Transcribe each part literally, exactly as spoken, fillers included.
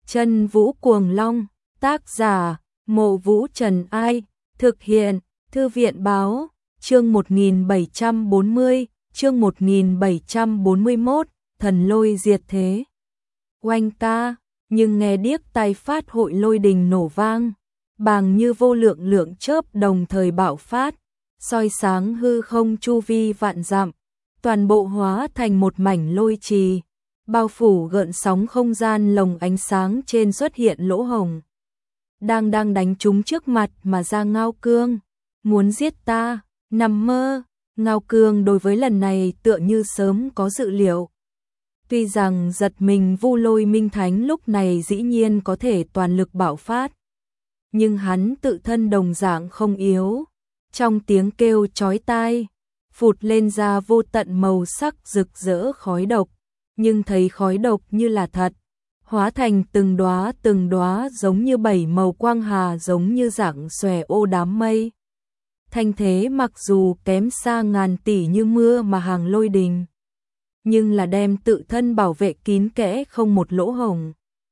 Chân Vũ Cuồng Long, tác giả, Mộ Vũ Trần Ai, thực hiện, Thư viện báo, chương một nghìn bảy trăm bốn mươi, chương một nghìn bảy trăm bốn mươi mốt, thần lôi diệt thế. Oanh ca, nhưng nghe điếc tai phát hội lôi đình nổ vang, bàng như vô lượng lượng chớp đồng thời bạo phát, soi sáng hư không chu vi vạn dặm, toàn bộ hóa thành một mảnh lôi trì, bao phủ gợn sóng không gian lồng ánh sáng trên xuất hiện lỗ hồng. Đang đang đánh chúng trước mặt mà ra Ngao Cương, muốn giết ta, nằm mơ. Ngao Cương đối với lần này tựa như sớm có dự liệu. Tuy rằng giật mình Vu Lôi Minh Thánh lúc này dĩ nhiên có thể toàn lực bạo phát, nhưng hắn tự thân đồng dạng không yếu. Trong tiếng kêu chói tai, phụt lên ra vô tận màu sắc rực rỡ khói độc, nhưng thấy khói độc như là thật, hóa thành từng đóa từng đóa giống như bảy màu quang hà, giống như dạng xòe ô đám mây. Thanh thế mặc dù kém xa ngàn tỷ như mưa mà hàng lôi đình, nhưng là đem tự thân bảo vệ kín kẽ không một lỗ hổng.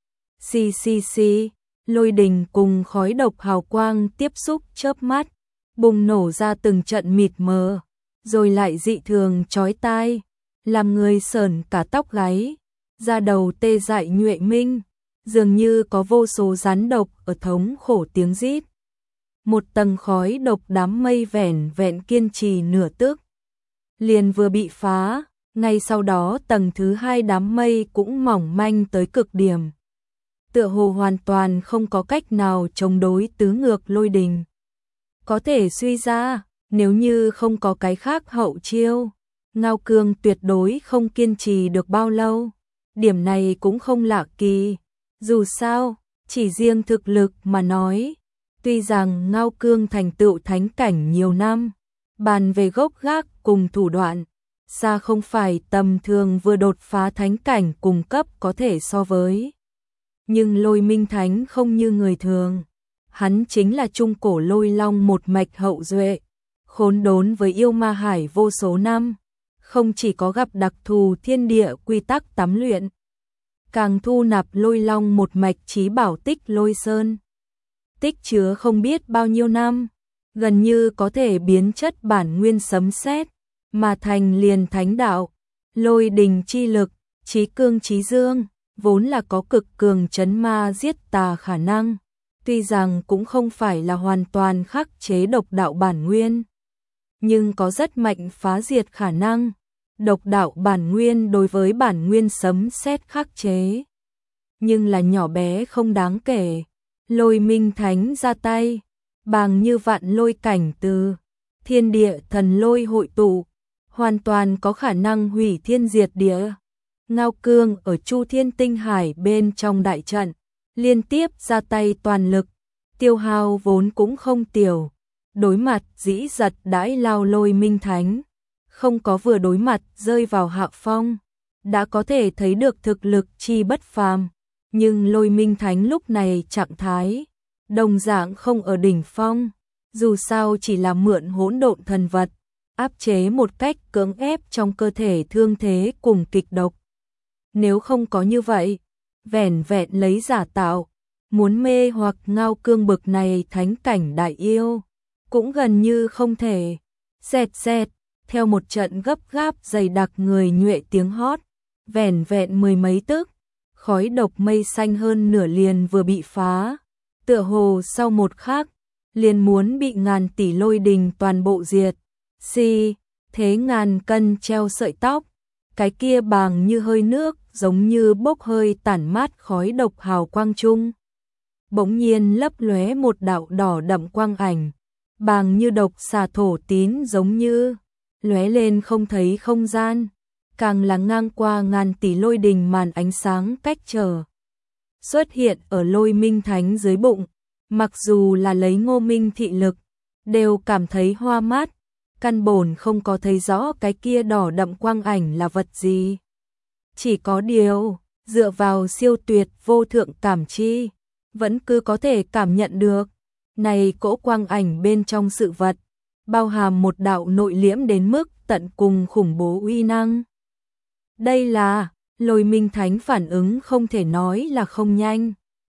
Xì xì xì, lôi đình cùng khói độc hào quang tiếp xúc chớp mắt, bùng nổ ra từng trận mịt mờ, rồi lại dị thường chói tai, làm người sởn cả tóc gáy, da đầu tê dại nhuệ minh, dường như có vô số rắn độc ở thống khổ tiếng rít. Một tầng khói độc đám mây vẻn vẹn kiên trì nửa tức, liền vừa bị phá, ngay sau đó tầng thứ hai đám mây cũng mỏng manh tới cực điểm, tựa hồ hoàn toàn không có cách nào chống đối tứ ngược lôi đình. Có thể suy ra, nếu như không có cái khác hậu chiêu, Ngao Cương tuyệt đối không kiên trì được bao lâu. Điểm này cũng không lạ kỳ, dù sao, chỉ riêng thực lực mà nói, tuy rằng Ngao Cương thành tựu thánh cảnh nhiều năm, bàn về gốc gác cùng thủ đoạn, xa không phải tầm thường vừa đột phá thánh cảnh cùng cấp có thể so với. Nhưng Lôi Minh Thánh không như người thường, hắn chính là trung cổ lôi long một mạch hậu duệ, khốn đốn với yêu ma hải vô số năm, không chỉ có gặp đặc thù thiên địa quy tắc tắm luyện, càng thu nạp lôi long một mạch chí bảo tích lôi sơn, tích chứa không biết bao nhiêu năm, gần như có thể biến chất bản nguyên sấm sét mà thành liền thánh đạo. Lôi đình chi lực, chí cương chí dương, vốn là có cực cường trấn ma giết tà khả năng, tuy rằng cũng không phải là hoàn toàn khắc chế độc đạo bản nguyên, nhưng có rất mạnh phá diệt khả năng. Độc đạo bản nguyên đối với bản nguyên sấm sét khắc chế, nhưng là nhỏ bé không đáng kể. Lôi Minh Thánh ra tay, bàng như vạn lôi cảnh từ thiên địa thần lôi hội tụ, hoàn toàn có khả năng hủy thiên diệt địa. Ngao Cương ở Chu Thiên Tinh Hải bên trong đại trận, liên tiếp ra tay toàn lực, tiêu hao vốn cũng không tiểu. Đối mặt dĩ giật đãi lao Lôi Minh Thánh, không có vừa đối mặt rơi vào hạ phong, đã có thể thấy được thực lực chi bất phàm. Nhưng Lôi Minh Thánh lúc này trạng thái đồng dạng không ở đỉnh phong, dù sao chỉ là mượn hỗn độn thần vật, áp chế một cách cưỡng ép trong cơ thể thương thế cùng kịch độc. Nếu không có như vậy, vẻn vẹn lấy giả tạo, muốn mê hoặc Ngao Cương bực này thánh cảnh đại yêu, cũng gần như không thể. Xẹt xẹt, theo một trận gấp gáp dày đặc người nhuệ tiếng hót, vẻn vẹn mười mấy tức, khói độc mây xanh hơn nửa liền vừa bị phá, tựa hồ sau một khắc, liền muốn bị ngàn tỷ lôi đình toàn bộ diệt. Xì, thế ngàn cân treo sợi tóc, cái kia bàng như hơi nước, giống như bốc hơi tản mát khói độc hào quang trung. Bỗng nhiên lấp lóe một đạo đỏ đậm quang ảnh, bàng như độc xà thổ tín giống như lóe lên không thấy không gian, càng là ngang qua ngàn tỷ lôi đình màn ánh sáng cách trở. Xuất hiện ở Lôi Minh Thánh dưới bụng, mặc dù là lấy Ngô Minh thị lực, đều cảm thấy hoa mát, căn bổn không có thấy rõ cái kia đỏ đậm quang ảnh là vật gì. Chỉ có điều, dựa vào siêu tuyệt vô thượng cảm chi, vẫn cứ có thể cảm nhận được, này cỗ quang ảnh bên trong sự vật, bao hàm một đạo nội liễm đến mức tận cùng khủng bố uy năng. Đây là, Lôi Minh Thánh phản ứng không thể nói là không nhanh,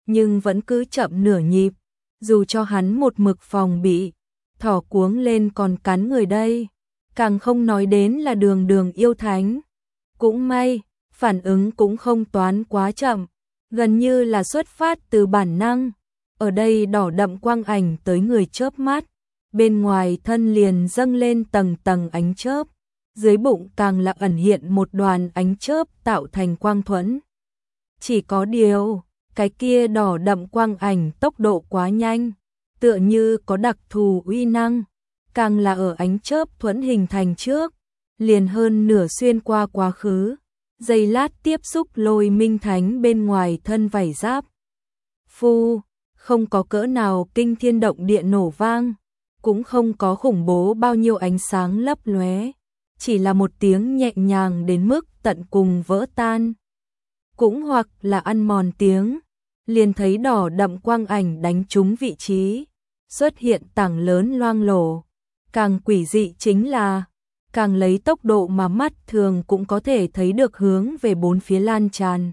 nhưng vẫn cứ chậm nửa nhịp, dù cho hắn một mực phòng bị, thỏ cuống lên còn cắn người đây, càng không nói đến là đường đường yêu thánh. Cũng may, phản ứng cũng không toán quá chậm, gần như là xuất phát từ bản năng. Ở đây đỏ đậm quang ảnh tới người chớp mắt, bên ngoài thân liền dâng lên tầng tầng ánh chớp, dưới bụng càng là ẩn hiện một đoàn ánh chớp tạo thành quang thuẫn. Chỉ có điều, cái kia đỏ đậm quang ảnh tốc độ quá nhanh, tựa như có đặc thù uy năng, càng là ở ánh chớp thuẫn hình thành trước, liền hơn nửa xuyên qua quá khứ, giây lát tiếp xúc Lôi Minh Thánh bên ngoài thân vảy giáp. Phu, không có cỡ nào kinh thiên động địa nổ vang, cũng không có khủng bố bao nhiêu ánh sáng lấp lóe, chỉ là một tiếng nhẹ nhàng đến mức tận cùng vỡ tan. Cũng hoặc là ăn mòn tiếng, liền thấy đỏ đậm quang ảnh đánh trúng vị trí, xuất hiện tảng lớn loang lổ. Càng quỷ dị chính là, càng lấy tốc độ mà mắt thường cũng có thể thấy được hướng về bốn phía lan tràn.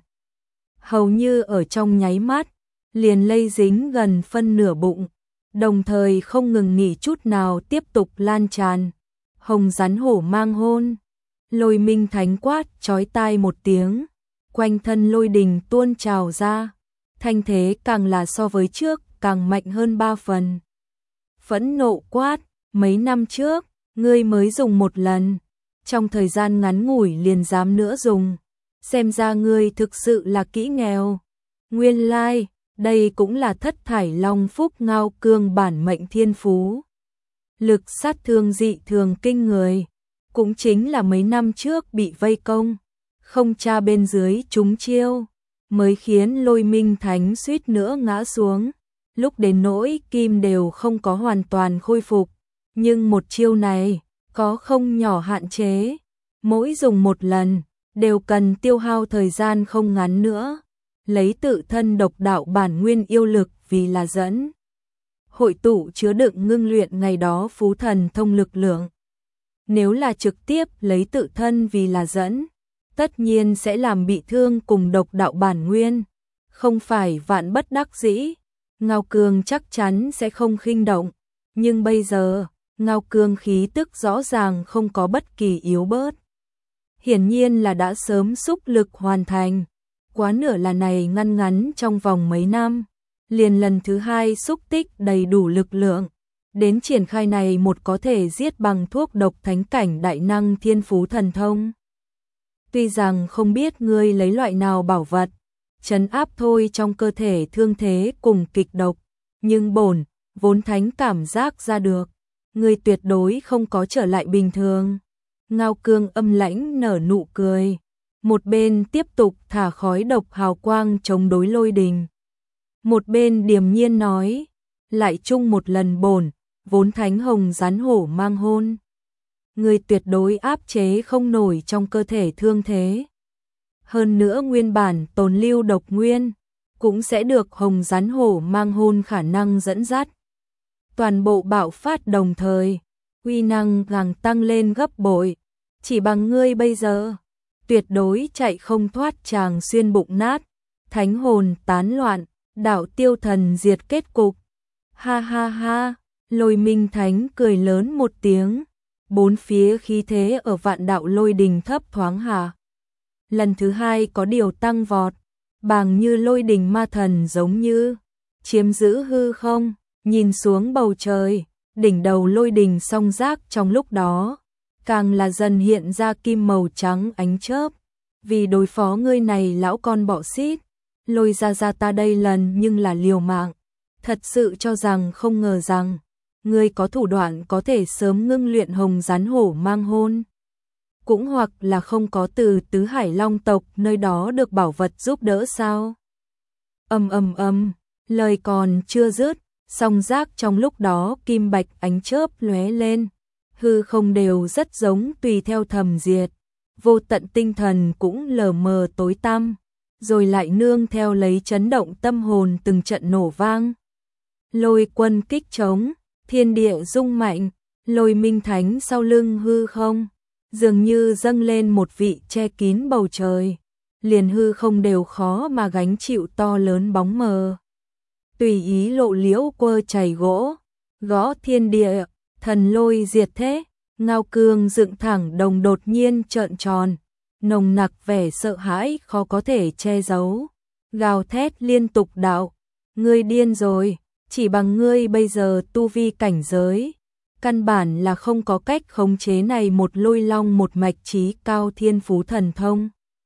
Hầu như ở trong nháy mắt, liền lây dính gần phân nửa bụng, đồng thời không ngừng nghỉ chút nào tiếp tục lan tràn. Hồng rắn hổ mang hôn, Lôi Minh Thánh quát chói tai một tiếng, quanh thân lôi đình tuôn trào ra, thanh thế càng là so với trước càng mạnh hơn ba phần. Phẫn nộ quát, mấy năm trước, ngươi mới dùng một lần, trong thời gian ngắn ngủi liền dám nữa dùng, xem ra ngươi thực sự là kỹ nghèo. Nguyên lai, đây cũng là thất thải long phúc ngao cương bản mệnh thiên phú. Lực sát thương dị thường kinh người, cũng chính là mấy năm trước bị vây công, không tra bên dưới trúng chiêu, mới khiến Lôi Minh Thánh suýt nữa ngã xuống, lúc đến nỗi kim đều không có hoàn toàn khôi phục. Nhưng một chiêu này, có không nhỏ hạn chế, mỗi dùng một lần, đều cần tiêu hao thời gian không ngắn nữa, lấy tự thân độc đạo bản nguyên yêu lực vì là dẫn. Hội tụ chứa đựng ngưng luyện ngày đó phú thần thông lực lượng. Nếu là trực tiếp lấy tự thân vì là dẫn, tất nhiên sẽ làm bị thương cùng độc đạo bản nguyên, không phải vạn bất đắc dĩ, Ngao Cương chắc chắn sẽ không khinh động, nhưng bây giờ, Ngao Cương khí tức rõ ràng không có bất kỳ yếu bớt. Hiển nhiên là đã sớm xúc lực hoàn thành, quá nửa là này ngăn ngắn trong vòng mấy năm, liền lần thứ hai xúc tích đầy đủ lực lượng, đến triển khai này một có thể giết bằng thuốc độc thánh cảnh đại năng thiên phú thần thông. Tuy rằng không biết ngươi lấy loại nào bảo vật, trấn áp thôi trong cơ thể thương thế cùng kịch độc, nhưng bổn, vốn thánh cảm giác ra được, ngươi tuyệt đối không có trở lại bình thường. Ngao Cương âm lãnh nở nụ cười, một bên tiếp tục thả khói độc hào quang chống đối lôi đình. Một bên điềm nhiên nói, lại chung một lần bổn, vốn thánh hồng rắn hổ mang hôn. Ngươi tuyệt đối áp chế không nổi trong cơ thể thương thế. Hơn nữa nguyên bản tồn lưu độc nguyên, cũng sẽ được hồng rắn hổ mang hôn khả năng dẫn dắt. Toàn bộ bạo phát đồng thời, uy năng càng tăng lên gấp bội, chỉ bằng ngươi bây giờ, tuyệt đối chạy không thoát chàng xuyên bụng nát, thánh hồn tán loạn, đạo tiêu thần diệt kết cục. Ha ha ha, Lôi Minh Thánh cười lớn một tiếng, bốn phía khí thế ở vạn đạo lôi đình thấp thoáng hạ. Lần thứ hai có điều tăng vọt, bàng như lôi đình ma thần giống như chiếm giữ hư không, nhìn xuống bầu trời, đỉnh đầu lôi đình song giác trong lúc đó, càng là dần hiện ra kim màu trắng ánh chớp. Vì đối phó ngươi này lão con bọ xít, Lôi ra ra ta đây lần nhưng là liều mạng, thật sự cho rằng không ngờ rằng, ngươi có thủ đoạn có thể sớm ngưng luyện hồng rắn hổ mang hôn. Cũng hoặc là không có từ tứ hải long tộc nơi đó được bảo vật giúp đỡ sao. Âm âm âm, lời còn chưa dứt, song giác trong lúc đó kim bạch ánh chớp lóe lên, hư không đều rất giống tùy theo thầm diệt, vô tận tinh thần cũng lờ mờ tối tăm, rồi lại nương theo lấy chấn động tâm hồn từng trận nổ vang. Lôi quân kích trống, thiên địa rung mạnh, Lôi Minh Thánh sau lưng hư không, dường như dâng lên một vị che kín bầu trời, liền hư không đều khó mà gánh chịu to lớn bóng mờ. tùy ý lộ liễu quơ chảy gỗ, gõ thiên địa, thần lôi diệt thế, ngao cương dựng thẳng đồng đột nhiên trợn tròn, nồng nặc vẻ sợ hãi khó có thể che giấu, gào thét liên tục đạo, ngươi điên rồi, chỉ bằng ngươi bây giờ tu vi cảnh giới, căn bản là không có cách khống chế này một lôi long một mạch trí cao thiên phú thần thông.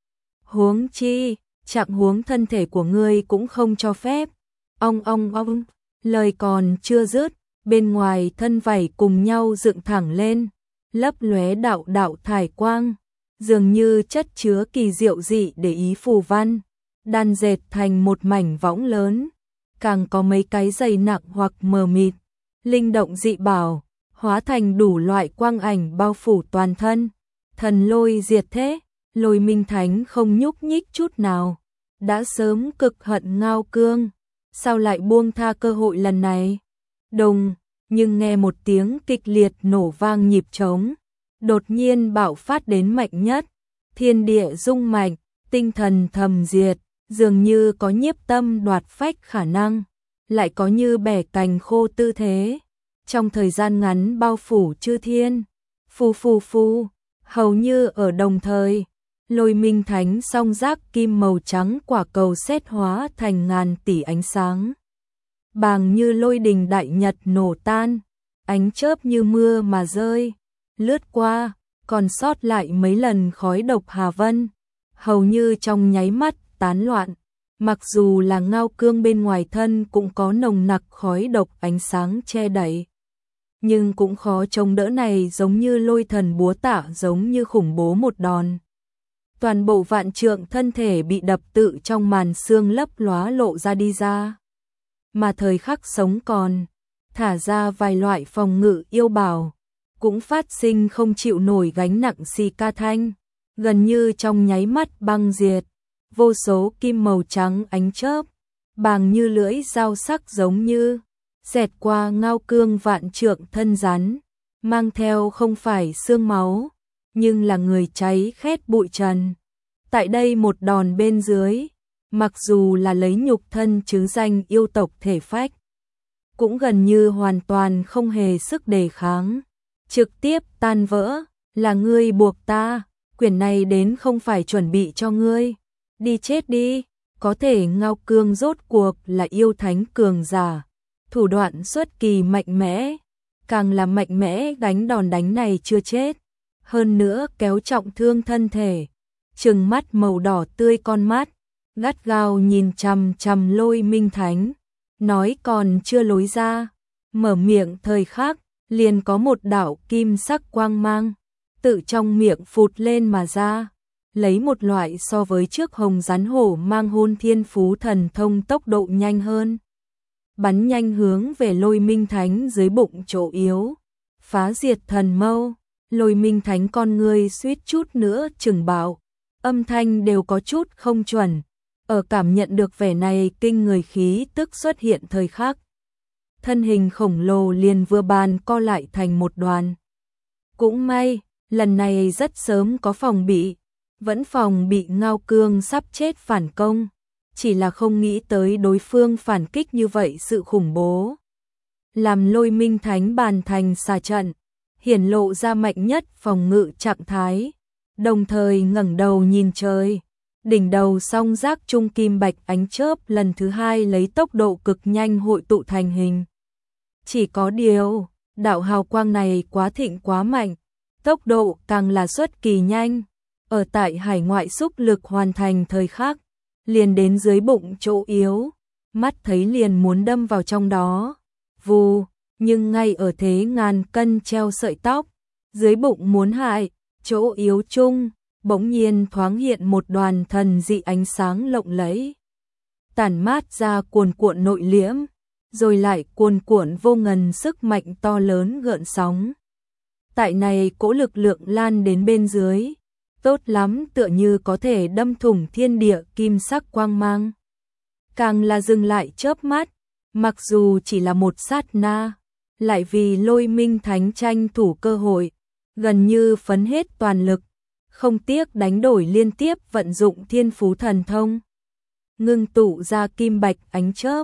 Huống chi, trạng huống thân thể của ngươi cũng không cho phép. Ong ong ong, lời còn chưa dứt, bên ngoài thân vảy cùng nhau dựng thẳng lên, lấp lóe đạo đạo thải quang, dường như chất chứa kỳ diệu dị để ý phù văn, đan dệt thành một mảnh võng lớn, càng có mấy cái dày nặng hoặc mờ mịt, linh động dị bảo, hóa thành đủ loại quang ảnh bao phủ toàn thân, thần lôi diệt thế, Lôi Minh Thánh không nhúc nhích chút nào, đã sớm cực hận Ngao Cương, sao lại buông tha cơ hội lần này? Đùng, nhưng nghe một tiếng kịch liệt nổ vang nhịp trống, đột nhiên bạo phát đến mạnh nhất, thiên địa rung mạnh, tinh thần thầm diệt, dường như có nhiếp tâm đoạt phách khả năng, lại có như bẻ cành khô tư thế, trong thời gian ngắn bao phủ chư thiên, phù phù phù, hầu như ở đồng thời. Lôi Minh Thánh song giác kim màu trắng quả cầu sét hóa thành ngàn tỷ ánh sáng. Bàng như lôi đình đại nhật nổ tan, ánh chớp như mưa mà rơi, lướt qua, còn sót lại mấy lần khói độc hà vân, hầu như trong nháy mắt tán loạn. Mặc dù là Ngao Cương bên ngoài thân cũng có nồng nặc khói độc ánh sáng che đậy, nhưng cũng khó chống đỡ này giống như lôi thần búa tạ giống như khủng bố một đòn. Toàn bộ vạn trượng thân thể bị đập tự trong màn xương lấp lóa lộ ra đi ra. Mà thời khắc sống còn, thả ra vài loại phòng ngự yêu bảo, cũng phát sinh không chịu nổi gánh nặng xì ca thanh, gần như trong nháy mắt băng diệt, vô số kim màu trắng ánh chớp, bàng như lưỡi dao sắc giống như, xẹt qua Ngao Cương vạn trượng thân rắn, mang theo không phải xương máu, nhưng là người cháy khét bụi trần. Tại đây một đòn bên dưới, mặc dù là lấy nhục thân chứ danh yêu tộc thể phách, cũng gần như hoàn toàn không hề sức đề kháng, trực tiếp tan vỡ, là ngươi buộc ta, quyển này đến không phải chuẩn bị cho ngươi, đi chết đi, có thể Ngao Cương rốt cuộc là yêu thánh cường giả, thủ đoạn xuất kỳ mạnh mẽ, càng là mạnh mẽ đánh đòn đánh này chưa chết. Hơn nữa kéo trọng thương thân thể, trừng mắt màu đỏ tươi con mắt, gắt gao nhìn chằm chằm Lôi Minh Thánh, nói còn chưa lối ra, mở miệng thời khắc, liền có một đạo kim sắc quang mang, tự trong miệng phụt lên mà ra, lấy một loại so với trước hồng rắn hổ mang hôn thiên phú thần thông tốc độ nhanh hơn, bắn nhanh hướng về Lôi Minh Thánh dưới bụng chỗ yếu, phá diệt thần mâu. Lôi Minh Thánh con người suýt chút nữa chừng bạo, âm thanh đều có chút không chuẩn, ở cảm nhận được vẻ này kinh người khí tức xuất hiện thời khắc. Thân hình khổng lồ liền vừa bàn co lại thành một đoàn. Cũng may, lần này rất sớm có phòng bị, vẫn phòng bị Ngao Cương sắp chết phản công, chỉ là không nghĩ tới đối phương phản kích như vậy sự khủng bố. Làm Lôi Minh Thánh bàn thành xà trận, hiển lộ ra mạnh nhất phòng ngự trạng thái, đồng thời ngẩng đầu nhìn trời, đỉnh đầu song giác trung kim bạch ánh chớp lần thứ hai lấy tốc độ cực nhanh hội tụ thành hình. Chỉ có điều, đạo hào quang này quá thịnh quá mạnh, tốc độ càng là xuất kỳ nhanh, ở tại hải ngoại xúc lực hoàn thành thời khắc, liền đến dưới bụng chỗ yếu, mắt thấy liền muốn đâm vào trong đó, vù. Nhưng ngay ở thế ngàn cân treo sợi tóc, dưới bụng muốn hại, chỗ yếu chung, bỗng nhiên thoáng hiện một đoàn thần dị ánh sáng lộng lẫy. Tản mát ra cuồn cuộn nội liễm, rồi lại cuồn cuộn vô ngần sức mạnh to lớn gợn sóng. Tại này cỗ lực lượng lan đến bên dưới, tốt lắm tựa như có thể đâm thủng thiên địa kim sắc quang mang. Càng là dừng lại chớp mắt, mặc dù chỉ là một sát na, lại vì Lôi Minh Thánh tranh thủ cơ hội, gần như phấn hết toàn lực, không tiếc đánh đổi liên tiếp vận dụng thiên phú thần thông. Ngưng tụ ra kim bạch ánh chớp,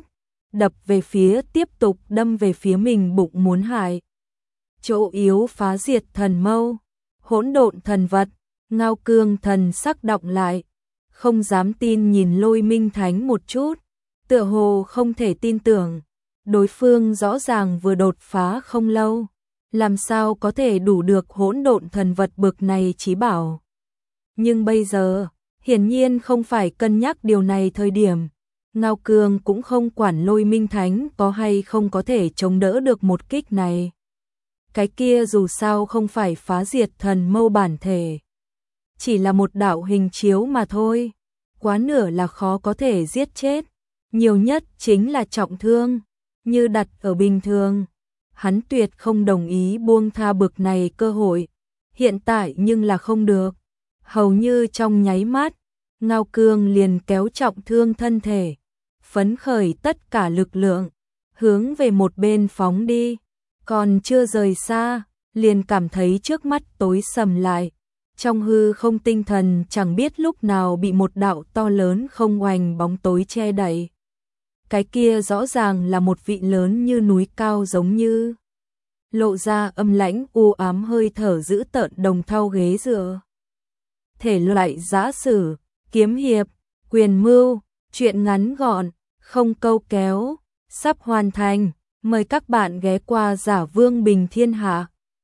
đập về phía tiếp tục đâm về phía mình bụng muốn hại. Chỗ yếu phá diệt thần mâu, hỗn độn thần vật, Ngao Cương thần sắc động lại, không dám tin nhìn Lôi Minh Thánh một chút, tựa hồ không thể tin tưởng, đối phương rõ ràng vừa đột phá không lâu, làm sao có thể đủ được hỗn độn thần vật bực này chí bảo. Nhưng bây giờ, hiển nhiên không phải cân nhắc điều này thời điểm, Ngao Cương cũng không quản Lôi Minh Thánh có hay không có thể chống đỡ được một kích này. Cái kia dù sao không phải phá diệt thần mâu bản thể, chỉ là một đạo hình chiếu mà thôi, quá nửa là khó có thể giết chết, nhiều nhất chính là trọng thương, như đặt ở bình thường. Hắn tuyệt không đồng ý buông tha bực này cơ hội, hiện tại nhưng là không được. Hầu như trong nháy mắt, Ngao Cương liền kéo trọng thương thân thể, phấn khởi tất cả lực lượng, hướng về một bên phóng đi, còn chưa rời xa, liền cảm thấy trước mắt tối sầm lại, trong hư không tinh thần chẳng biết lúc nào bị một đạo to lớn không oanh bóng tối che đậy. Cái kia rõ ràng là một vị lớn như núi cao giống như, lộ ra âm lãnh u ám hơi thở dữ tợn đồng thau ghế dựa. Thể loại giã sử, kiếm hiệp, quyền mưu, truyện ngắn gọn, không câu kéo, sắp hoàn thành, mời các bạn ghé qua Giả Vương Bình Thiên Hạ.